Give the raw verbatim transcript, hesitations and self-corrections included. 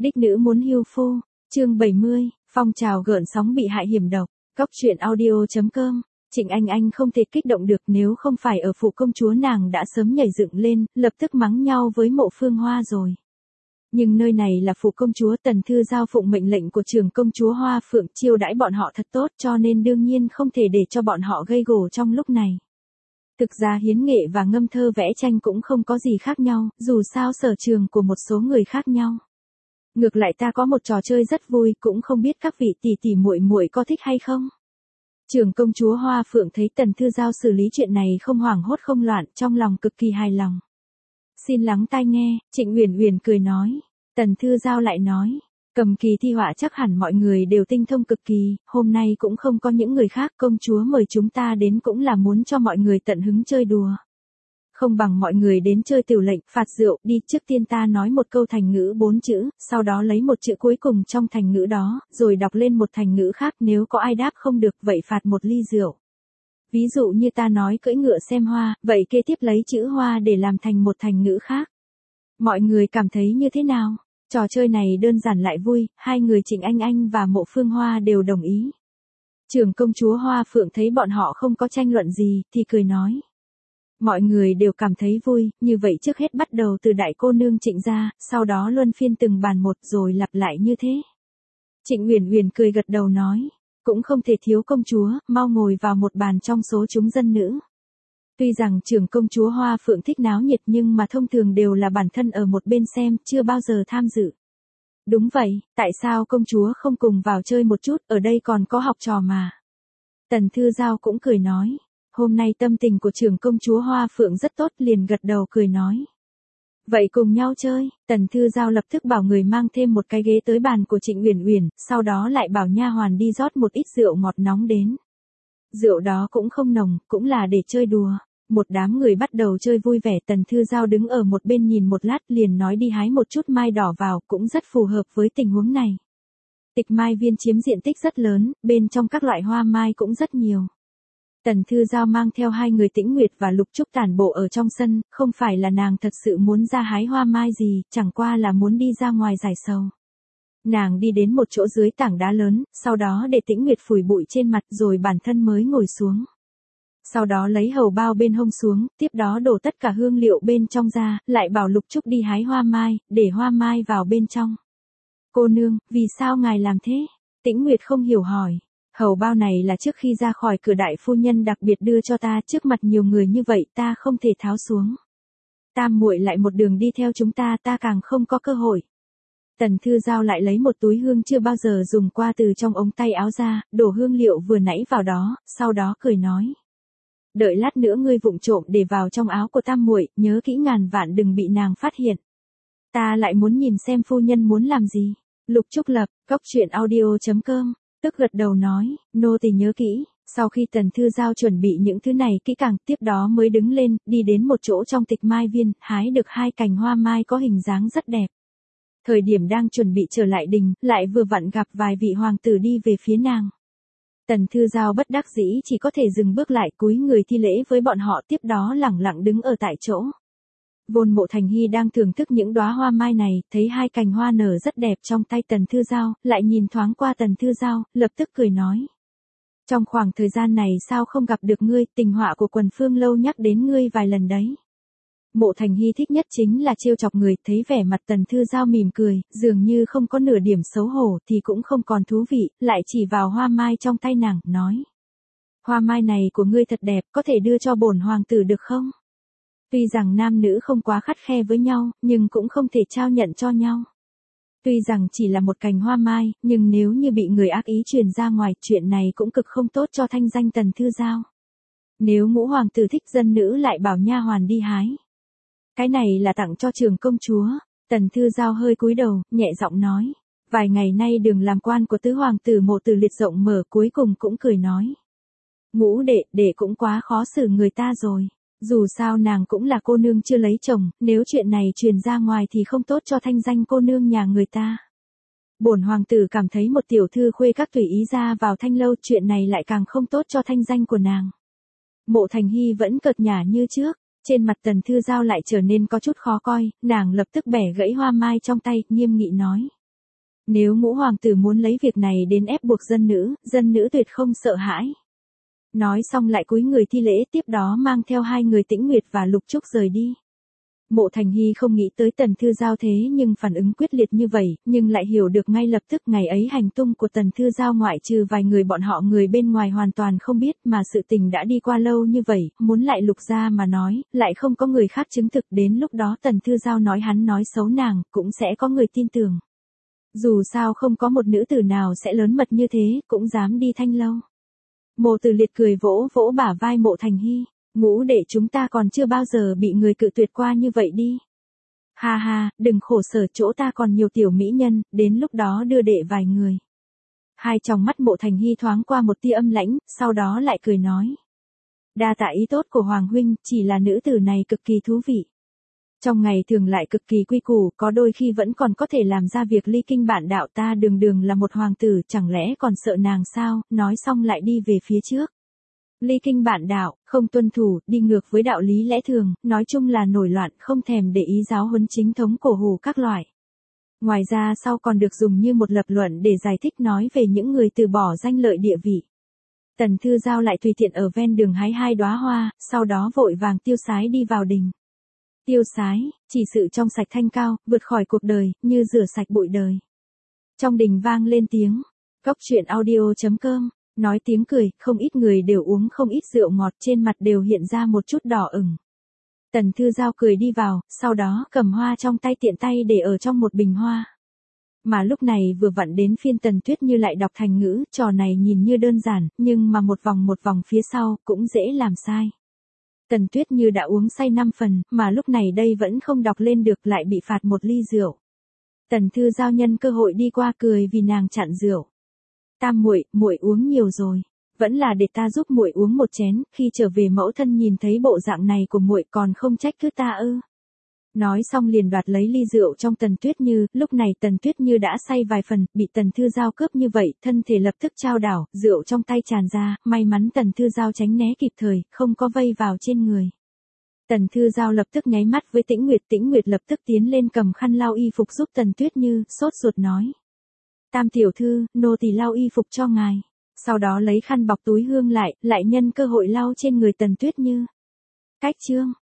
Đích nữ muốn hưu phu, chương bảy mươi, phong trào gợn sóng bị hại hiểm độc, Cóc truyện audio chấm com. Trịnh Anh Anh không thể kích động được, nếu không phải ở phủ công chúa nàng đã sớm nhảy dựng lên, lập tức mắng nhau với Mộ Phương Hoa rồi. Nhưng nơi này là phủ công chúa, Tần Thư Giao phụng mệnh lệnh của trưởng công chúa Hoa Phượng chiêu đãi bọn họ thật tốt, cho nên đương nhiên không thể để cho bọn họ gây gổ trong lúc này. Thực ra hiến nghệ và ngâm thơ vẽ tranh cũng không có gì khác nhau, dù sao sở trường của một số người khác nhau. Ngược lại ta có một trò chơi rất vui, cũng không biết các vị tỷ tỷ muội muội có thích hay không. Trưởng công chúa Hoa Phượng thấy Tần Thư Giao xử lý chuyện này không hoảng hốt không loạn, trong lòng cực kỳ hài lòng. Xin lắng tai nghe, Trịnh Uyển Uyển cười nói. Tần Thư Giao lại nói, cầm kỳ thi họa chắc hẳn mọi người đều tinh thông cực kỳ, hôm nay cũng không có những người khác, công chúa mời chúng ta đến cũng là muốn cho mọi người tận hứng chơi đùa. Không bằng mọi người đến chơi tiểu lệnh, phạt rượu, đi, trước tiên ta nói một câu thành ngữ bốn chữ, sau đó lấy một chữ cuối cùng trong thành ngữ đó, rồi đọc lên một thành ngữ khác, nếu có ai đáp không được, vậy phạt một ly rượu. Ví dụ như ta nói cưỡi ngựa xem hoa, vậy kế tiếp lấy chữ hoa để làm thành một thành ngữ khác. Mọi người cảm thấy như thế nào? Trò chơi này đơn giản lại vui, hai người Trịnh Anh Anh và Mộ Phương Hoa đều đồng ý. Trưởng công chúa Hoa Phượng thấy bọn họ không có tranh luận gì, thì cười nói. Mọi người đều cảm thấy vui, như vậy trước hết bắt đầu từ đại cô nương Trịnh gia, sau đó luân phiên từng bàn một rồi lặp lại như thế. Trịnh Uyển Uyển cười gật đầu nói, cũng không thể thiếu công chúa, mau ngồi vào một bàn trong số chúng dân nữ. Tuy rằng trưởng công chúa Hoa Phượng thích náo nhiệt nhưng mà thông thường đều là bản thân ở một bên xem, chưa bao giờ tham dự. Đúng vậy, tại sao công chúa không cùng vào chơi một chút, ở đây còn có học trò mà. Tần Thư Giao cũng cười nói. Hôm nay tâm tình của trưởng công chúa Hoa Phượng rất tốt, liền gật đầu cười nói. Vậy cùng nhau chơi, Tần Thư Giao lập tức bảo người mang thêm một cái ghế tới bàn của Trịnh Uyển Uyển, sau đó lại bảo nha hoàn đi rót một ít rượu ngọt nóng đến. Rượu đó cũng không nồng, cũng là để chơi đùa. Một đám người bắt đầu chơi vui vẻ, Tần Thư Giao đứng ở một bên nhìn một lát liền nói đi hái một chút mai đỏ vào, cũng rất phù hợp với tình huống này. Tịch mai viên chiếm diện tích rất lớn, bên trong các loại hoa mai cũng rất nhiều. Tần Thư Giao mang theo hai người Tĩnh Nguyệt và Lục Trúc tản bộ ở trong sân, không phải là nàng thật sự muốn ra hái hoa mai gì, chẳng qua là muốn đi ra ngoài giải sầu. Nàng đi đến một chỗ dưới tảng đá lớn, sau đó để Tĩnh Nguyệt phủi bụi trên mặt rồi bản thân mới ngồi xuống. Sau đó lấy hầu bao bên hông xuống, tiếp đó đổ tất cả hương liệu bên trong ra, lại bảo Lục Trúc đi hái hoa mai, để hoa mai vào bên trong. Cô nương, vì sao ngài làm thế? Tĩnh Nguyệt không hiểu hỏi. Hầu bao này là trước khi ra khỏi cửa đại phu nhân đặc biệt đưa cho ta, trước mặt nhiều người như vậy ta không thể tháo xuống. Tam muội lại một đường đi theo chúng ta, ta càng không có cơ hội. Tần Thư Giao lại lấy một túi hương chưa bao giờ dùng qua từ trong ống tay áo ra, đổ hương liệu vừa nãy vào đó, sau đó cười nói. Đợi lát nữa ngươi vụng trộm để vào trong áo của tam muội, nhớ kỹ ngàn vạn đừng bị nàng phát hiện. Ta lại muốn nhìn xem phu nhân muốn làm gì. Lục Trúc Lập, Cóc truyện audio chấm com. Tức gật đầu nói, nô tỳ nhớ kỹ. Sau khi Tần Thư Giao chuẩn bị những thứ này kỹ càng, tiếp đó mới đứng lên, đi đến một chỗ trong tịch mai viên, hái được hai cành hoa mai có hình dáng rất đẹp. Thời điểm đang chuẩn bị trở lại đình, lại vừa vặn gặp vài vị hoàng tử đi về phía nàng. Tần Thư Giao bất đắc dĩ chỉ có thể dừng bước lại, cúi người thi lễ với bọn họ, tiếp đó lẳng lặng đứng ở tại chỗ. Vôn Mộ Thành Hy đang thưởng thức những đóa hoa mai này, thấy hai cành hoa nở rất đẹp trong tay Tần Thư Giao, lại nhìn thoáng qua Tần Thư Giao, lập tức cười nói. Trong khoảng thời gian này sao không gặp được ngươi, tình họa của Quần Phương Lâu nhắc đến ngươi vài lần đấy. Mộ Thành Hy thích nhất chính là trêu chọc người, thấy vẻ mặt Tần Thư Giao mỉm cười, dường như không có nửa điểm xấu hổ thì cũng không còn thú vị, lại chỉ vào hoa mai trong tay nàng, nói. Hoa mai này của ngươi thật đẹp, có thể đưa cho bổn hoàng tử được không? Tuy rằng nam nữ không quá khắt khe với nhau, nhưng cũng không thể trao nhận cho nhau. Tuy rằng chỉ là một cành hoa mai, nhưng nếu như bị người ác ý truyền ra ngoài, chuyện này cũng cực không tốt cho thanh danh Tần Thư Giao. Nếu ngũ hoàng tử thích, dân nữ lại bảo nha hoàn đi hái. Cái này là tặng cho trưởng công chúa. Tần Thư Giao hơi cúi đầu, nhẹ giọng nói. Vài ngày nay đường làm quan của tứ hoàng tử Mộ Tử Liệt rộng mở, cuối cùng cũng cười nói. Ngũ đệ, đệ cũng quá khó xử người ta rồi. Dù sao nàng cũng là cô nương chưa lấy chồng, nếu chuyện này truyền ra ngoài thì không tốt cho thanh danh cô nương nhà người ta. Bổn hoàng tử cảm thấy một tiểu thư khuê các tùy ý ra vào thanh lâu, chuyện này lại càng không tốt cho thanh danh của nàng. Mộ Thành Hy vẫn cợt nhả như trước, trên mặt Tần Thư Giao lại trở nên có chút khó coi, nàng lập tức bẻ gãy hoa mai trong tay, nghiêm nghị nói. Nếu ngũ hoàng tử muốn lấy việc này đến ép buộc dân nữ, dân nữ tuyệt không sợ hãi. Nói xong lại cúi người thi lễ, tiếp đó mang theo hai người Tĩnh Nguyệt và Lục Trúc rời đi. Mộ Thành Hy không nghĩ tới Tần Thư Giao thế nhưng phản ứng quyết liệt như vậy, nhưng lại hiểu được ngay lập tức ngày ấy hành tung của Tần Thư Giao ngoại trừ vài người bọn họ người bên ngoài hoàn toàn không biết, mà sự tình đã đi qua lâu như vậy, muốn lại Lục ra mà nói, lại không có người khác chứng thực, đến lúc đó Tần Thư Giao nói hắn nói xấu nàng, cũng sẽ có người tin tưởng. Dù sao không có một nữ tử nào sẽ lớn mật như thế, cũng dám đi Thanh Lâu. Mộ Tử Liệt cười vỗ vỗ bả vai Mộ Thành Hy. Ngũ đệ chúng ta còn chưa bao giờ bị người cự tuyệt qua như vậy đi. Ha ha, đừng khổ sở, chỗ ta còn nhiều tiểu mỹ nhân, đến lúc đó đưa đệ vài người. Hai tròng mắt Mộ Thành Hy thoáng qua một tia âm lãnh, sau đó lại cười nói. Đa tạ ý tốt của Hoàng huynh, chỉ là nữ tử này cực kỳ thú vị. Trong ngày thường lại cực kỳ quy củ, có đôi khi vẫn còn có thể làm ra việc ly kinh bản đạo, ta đường đường là một hoàng tử, chẳng lẽ còn sợ nàng sao, nói xong lại đi về phía trước. Ly kinh bản đạo, không tuân thủ, đi ngược với đạo lý lẽ thường, nói chung là nổi loạn, không thèm để ý giáo huấn chính thống cổ hủ các loại. Ngoài ra sau còn được dùng như một lập luận để giải thích nói về những người từ bỏ danh lợi địa vị. Tần Thư Giao lại tùy tiện ở ven đường hái hai đóa hoa, sau đó vội vàng tiêu sái đi vào đình. Tiêu sái, chỉ sự trong sạch thanh cao, vượt khỏi cuộc đời, như rửa sạch bụi đời. Trong đình vang lên tiếng, Cốc truyện audio chấm com. Nói tiếng cười, không ít người đều uống không ít rượu ngọt, trên mặt đều hiện ra một chút đỏ ửng. Tần Thư Giao cười đi vào, sau đó cầm hoa trong tay tiện tay để ở trong một bình hoa. Mà lúc này vừa vặn đến phiên Tần Tuyết Như lại đọc thành ngữ, trò này nhìn như đơn giản, nhưng mà một vòng một vòng phía sau, cũng dễ làm sai. Tần Tuyết Như đã uống say năm phần, mà lúc này đây vẫn không đọc lên được, lại bị phạt một ly rượu. Tần Thư Giao nhân cơ hội đi qua cười vì nàng chặn rượu. Tam muội, muội uống nhiều rồi, vẫn là để ta giúp muội uống một chén, khi trở về mẫu thân nhìn thấy bộ dạng này của muội còn không trách cứ ta ư? Nói xong liền đoạt lấy ly rượu trong Tần Tuyết Như, lúc này Tần Tuyết Như đã say vài phần, bị Tần Thư Giao cướp như vậy, thân thể lập tức chao đảo, rượu trong tay tràn ra, may mắn Tần Thư Giao tránh né kịp thời, không có vây vào trên người. Tần Thư Giao lập tức nháy mắt với Tĩnh Nguyệt, Tĩnh Nguyệt lập tức tiến lên cầm khăn lau y phục giúp Tần Tuyết Như, sốt ruột nói. Tam tiểu thư, nô tỳ lau y phục cho ngài. Sau đó lấy khăn bọc túi hương lại, lại nhân cơ hội lau trên người Tần Tuyết Như. Cách chương